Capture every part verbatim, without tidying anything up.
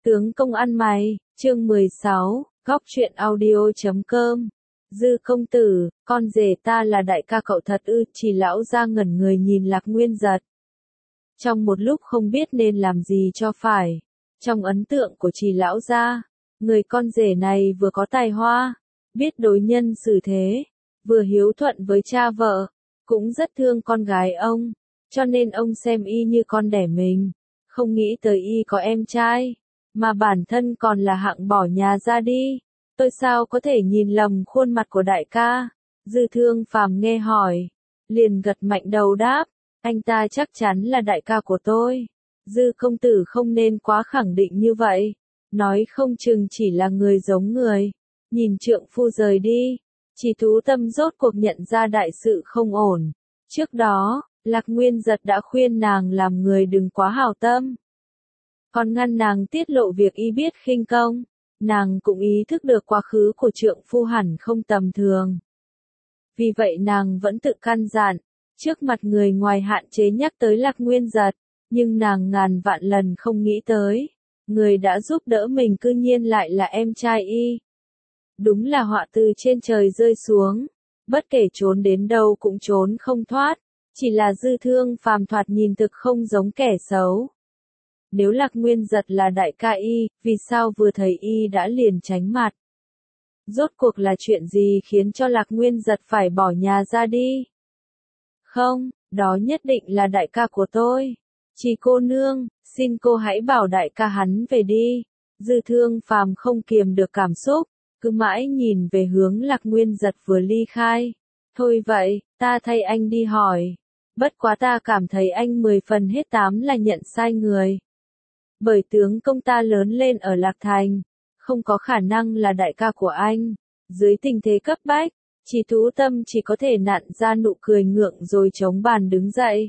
Tướng công ăn mày, chương mười sáu, góc truyện audio chấm com. Dư công tử, con rể ta là đại ca cậu thật ư? Chỉ lão ra ngẩn người nhìn Lạc Nguyên Giật. Trong một lúc không biết nên làm gì cho phải. Trong ấn tượng của Trì lão gia, người con rể này vừa có tài hoa, biết đối nhân xử thế, vừa hiếu thuận với cha vợ, cũng rất thương con gái ông, cho nên ông xem y như con đẻ mình, không nghĩ tới y có em trai, mà bản thân còn là hạng bỏ nhà ra đi. Tôi sao có thể nhìn lầm khuôn mặt của đại ca? Dư Thương Phàm nghe hỏi, liền gật mạnh đầu đáp, anh ta chắc chắn là đại ca của tôi. Dư công tử không nên quá khẳng định như vậy, nói không chừng chỉ là người giống người. Nhìn trượng phu rời đi, Trì Tú Tâm rốt cuộc nhận ra đại sự không ổn. Trước đó, Lạc Nguyên Giật đã khuyên nàng làm người đừng quá hào tâm, còn ngăn nàng tiết lộ việc y biết khinh công. Nàng cũng ý thức được quá khứ của trượng phu hẳn không tầm thường. Vì vậy nàng vẫn tự căn dặn, trước mặt người ngoài hạn chế nhắc tới Lạc Nguyên Giật, nhưng nàng ngàn vạn lần không nghĩ tới, người đã giúp đỡ mình cư nhiên lại là em trai y. Đúng là họa từ trên trời rơi xuống, bất kể trốn đến đâu cũng trốn không thoát, chỉ là Dư Thương Phàm thoạt nhìn thực không giống kẻ xấu. Nếu Lạc Nguyên Giật là đại ca y, vì sao vừa thấy y đã liền tránh mặt? Rốt cuộc là chuyện gì khiến cho Lạc Nguyên Giật phải bỏ nhà ra đi? Không, đó nhất định là đại ca của tôi. Trì cô nương, xin cô hãy bảo đại ca hắn về đi. Dư Thương Phàm không kiềm được cảm xúc, cứ mãi nhìn về hướng Lạc Nguyên Giật vừa ly khai. Thôi vậy, ta thay anh đi hỏi. Bất quá ta cảm thấy anh mười phần hết tám là nhận sai người. Bởi tướng công ta lớn lên ở Lạc Thành, không có khả năng là đại ca của anh. Dưới tình thế cấp bách, Trì Tú Tâm chỉ có thể nặn ra nụ cười ngượng rồi chống bàn đứng dậy.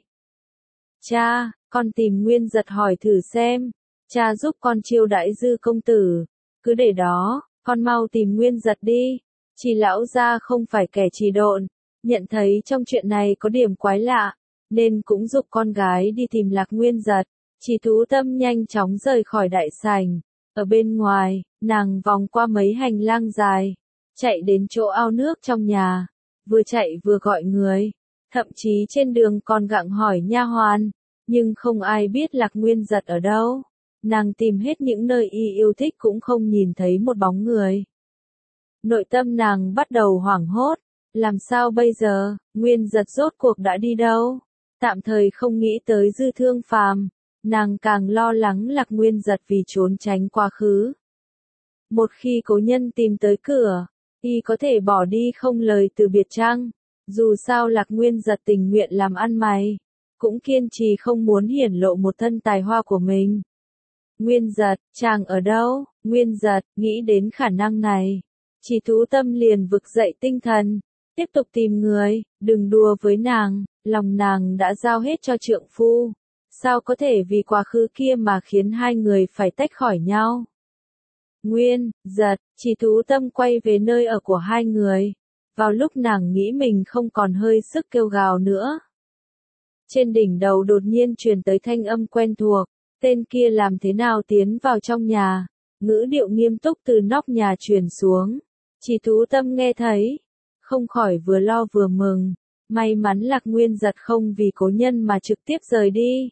Cha, con tìm Nguyên Giật hỏi thử xem, cha giúp con chiêu đãi Dư công tử. Cứ để đó, con mau tìm Nguyên Giật đi. Trì lão gia không phải kẻ trì độn, nhận thấy trong chuyện này có điểm quái lạ, nên cũng giúp con gái đi tìm Lạc Nguyên Giật. Trì Tú Tâm nhanh chóng rời khỏi đại sảnh. Ở bên ngoài, nàng vòng qua mấy hành lang dài, chạy đến chỗ ao nước trong nhà, vừa chạy vừa gọi người, thậm chí trên đường còn gặng hỏi nha hoàn, nhưng không ai biết Lạc Nguyên Giật ở đâu. Nàng tìm hết những nơi y yêu thích cũng không nhìn thấy một bóng người. Nội tâm nàng bắt đầu hoảng hốt, làm sao bây giờ, Nguyên Giật rốt cuộc đã đi đâu? Tạm thời không nghĩ tới Dư Thương Phàm, nàng càng lo lắng Lạc Nguyên Giật vì trốn tránh quá khứ. Một khi cố nhân tìm tới cửa, y có thể bỏ đi không lời từ biệt chăng? Dù sao Lạc Nguyên Giật tình nguyện làm ăn mày, cũng kiên trì không muốn hiển lộ một thân tài hoa của mình. Nguyên Giật, chàng ở đâu? Nguyên Giật, nghĩ đến khả năng này, Trì Tú Tâm liền vực dậy tinh thần, tiếp tục tìm người, đừng đùa với nàng, lòng nàng đã giao hết cho trượng phu. Sao có thể vì quá khứ kia mà khiến hai người phải tách khỏi nhau? Nguyên Giật, Trì Tú Tâm quay về nơi ở của hai người. Vào lúc nàng nghĩ mình không còn hơi sức kêu gào nữa, trên đỉnh đầu đột nhiên truyền tới thanh âm quen thuộc. Tên kia làm thế nào tiến vào trong nhà? Ngữ điệu nghiêm túc từ nóc nhà truyền xuống. Trì Tú Tâm nghe thấy, không khỏi vừa lo vừa mừng. May mắn Lạc Nguyên Giật không vì cố nhân mà trực tiếp rời đi.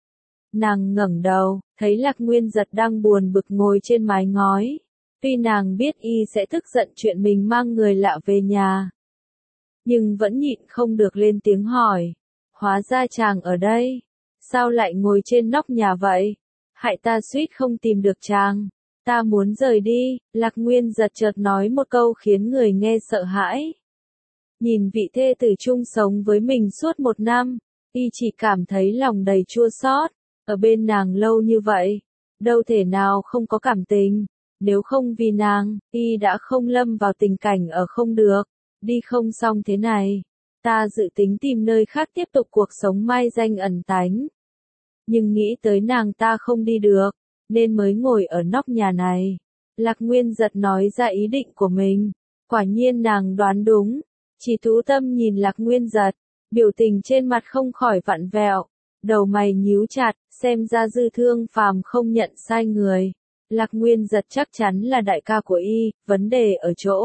Nàng ngẩng đầu, thấy Lạc Nguyên Giật đang buồn bực ngồi trên mái ngói. Tuy nàng biết y sẽ tức giận chuyện mình mang người lạ về nhà, nhưng vẫn nhịn không được lên tiếng hỏi. Hóa ra chàng ở đây, sao lại ngồi trên nóc nhà vậy? Hại ta suýt không tìm được chàng. Ta muốn rời đi. Lạc Nguyên Giật chợt nói một câu khiến người nghe sợ hãi. Nhìn vị thê tử chung sống với mình suốt một năm, y chỉ cảm thấy lòng đầy chua xót. Ở bên nàng lâu như vậy, đâu thể nào không có cảm tình. Nếu không vì nàng, y đã không lâm vào tình cảnh ở không được, đi không xong thế này. Ta dự tính tìm nơi khác tiếp tục cuộc sống mai danh ẩn tánh. Nhưng nghĩ tới nàng ta không đi được, nên mới ngồi ở nóc nhà này. Lạc Nguyên Giật nói ra ý định của mình. Quả nhiên nàng đoán đúng. Trì Tú Tâm nhìn Lạc Nguyên Giật, biểu tình trên mặt không khỏi vặn vẹo, đầu mày nhíu chặt, xem ra Dư Thương Phàm không nhận sai người. Lạc Nguyên Giật chắc chắn là đại ca của y, vấn đề ở chỗ.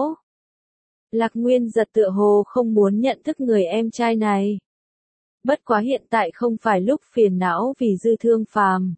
Lạc Nguyên Giật tựa hồ không muốn nhận thức người em trai này. Bất quá hiện tại không phải lúc phiền não vì Dư Thương Phàm.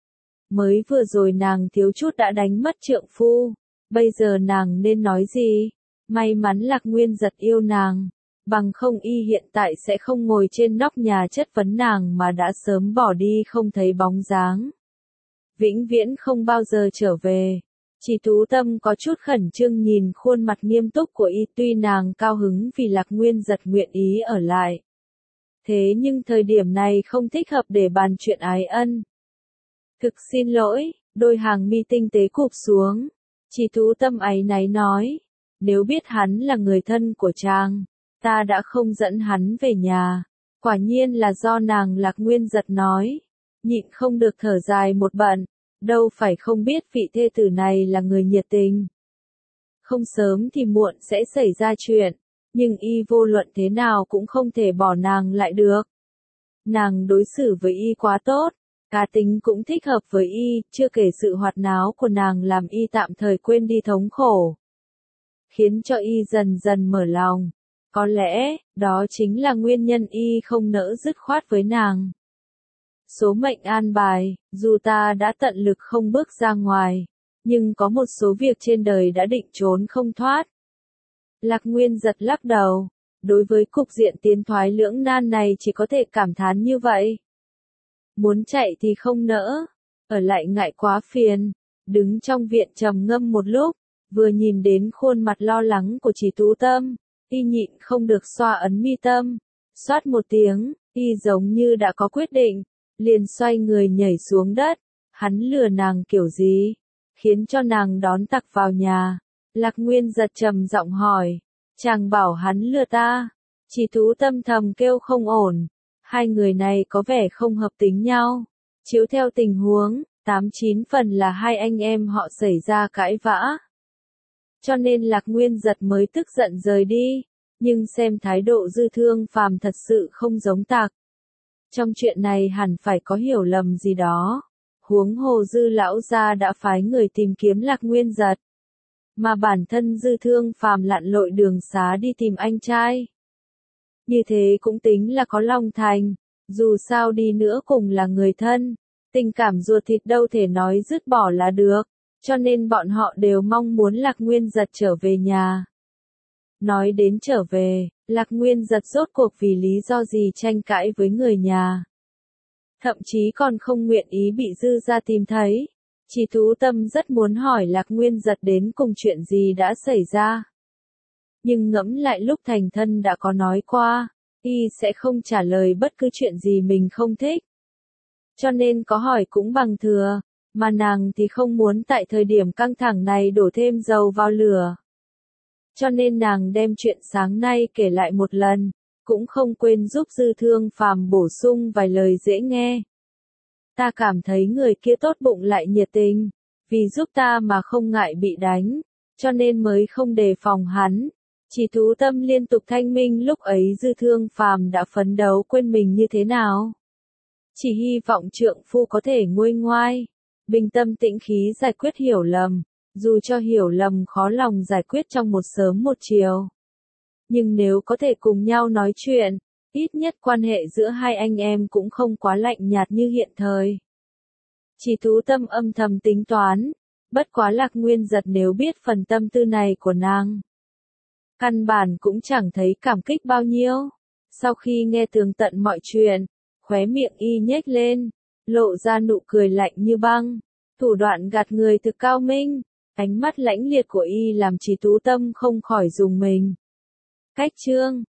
Mới vừa rồi nàng thiếu chút đã đánh mất trượng phu, bây giờ nàng nên nói gì? May mắn Lạc Nguyên Giật yêu nàng, bằng không y hiện tại sẽ không ngồi trên nóc nhà chất vấn nàng mà đã sớm bỏ đi không thấy bóng dáng. Vĩnh viễn không bao giờ trở về. Chỉ Tú Tâm có chút khẩn trương nhìn khuôn mặt nghiêm túc của y, tuy nàng cao hứng vì Lạc Nguyên Giật nguyện ý ở lại. Thế nhưng thời điểm này không thích hợp để bàn chuyện ái ân. Thực xin lỗi, đôi hàng mi tinh tế cụp xuống. Chỉ Tú Tâm áy náy nói, nếu biết hắn là người thân của chàng, ta đã không dẫn hắn về nhà. Quả nhiên là do nàng. Lạc Nguyên Giật nói, nhịn không được thở dài một bận, đâu phải không biết vị thê tử này là người nhiệt tình. Không sớm thì muộn sẽ xảy ra chuyện, nhưng y vô luận thế nào cũng không thể bỏ nàng lại được. Nàng đối xử với y quá tốt, cá tính cũng thích hợp với y, chưa kể sự hoạt náo của nàng làm y tạm thời quên đi thống khổ, khiến cho y dần dần mở lòng. Có lẽ, đó chính là nguyên nhân y không nỡ dứt khoát với nàng. Số mệnh an bài, dù ta đã tận lực không bước ra ngoài, nhưng có một số việc trên đời đã định trốn không thoát. Lạc Nguyên Giật lắc đầu, đối với cục diện tiến thoái lưỡng nan này chỉ có thể cảm thán như vậy. Muốn chạy thì không nỡ, ở lại ngại quá phiền, đứng trong viện trầm ngâm một lúc, vừa nhìn đến khuôn mặt lo lắng của Chỉ Tú Tâm, y nhịn không được xoa ấn mi tâm, xoát một tiếng, y giống như đã có quyết định, liền xoay người nhảy xuống đất. Hắn lừa nàng kiểu gì, khiến cho nàng đón tặc vào nhà? Lạc Nguyên Giật trầm giọng hỏi, chàng bảo hắn lừa ta. Chỉ Tú Tâm thầm kêu không ổn, hai người này có vẻ không hợp tính nhau. Chiếu theo tình huống, tám chín phần là hai anh em họ xảy ra cãi vã. Cho nên Lạc Nguyên Giật mới tức giận rời đi, nhưng xem thái độ Dư Thương Phàm thật sự không giống tặc. Trong chuyện này hẳn phải có hiểu lầm gì đó. Huống hồ Dư lão gia đã phái người tìm kiếm Lạc Nguyên Giật, mà bản thân Dư Thương Phàm lặn lội đường xá đi tìm anh trai. Như thế cũng tính là có lòng thành, dù sao đi nữa cùng là người thân, tình cảm ruột thịt đâu thể nói dứt bỏ là được, cho nên bọn họ đều mong muốn Lạc Nguyên Giật trở về nhà. Nói đến trở về, Lạc Nguyên Giật rốt cuộc vì lý do gì tranh cãi với người nhà. Thậm chí còn không nguyện ý bị Dư gia tìm thấy. Chỉ Tú Tâm rất muốn hỏi Lạc Nguyên Giật đến cùng chuyện gì đã xảy ra. Nhưng ngẫm lại lúc thành thân đã có nói qua, y sẽ không trả lời bất cứ chuyện gì mình không thích. Cho nên có hỏi cũng bằng thừa, mà nàng thì không muốn tại thời điểm căng thẳng này đổ thêm dầu vào lửa. Cho nên nàng đem chuyện sáng nay kể lại một lần, cũng không quên giúp Dư Thương Phàm bổ sung vài lời dễ nghe. Ta cảm thấy người kia tốt bụng lại nhiệt tình, vì giúp ta mà không ngại bị đánh, cho nên mới không đề phòng hắn. Chỉ Tú Tâm liên tục thanh minh lúc ấy Dư Thương Phàm đã phấn đấu quên mình như thế nào. Chỉ hy vọng trượng phu có thể nguôi ngoai, bình tâm tĩnh khí giải quyết hiểu lầm, dù cho hiểu lầm khó lòng giải quyết trong một sớm một chiều. Nhưng nếu có thể cùng nhau nói chuyện, ít nhất quan hệ giữa hai anh em cũng không quá lạnh nhạt như hiện thời. Chỉ Tú Tâm âm thầm tính toán, bất quá Lạc Nguyên Giật nếu biết phần tâm tư này của nàng, căn bản cũng chẳng thấy cảm kích bao nhiêu. Sau khi nghe tường tận mọi chuyện, khóe miệng y nhếch lên, lộ ra nụ cười lạnh như băng, thủ đoạn gạt người thực cao minh, ánh mắt lãnh liệt của y làm Chỉ Tú Tâm không khỏi rùng mình. Cách chương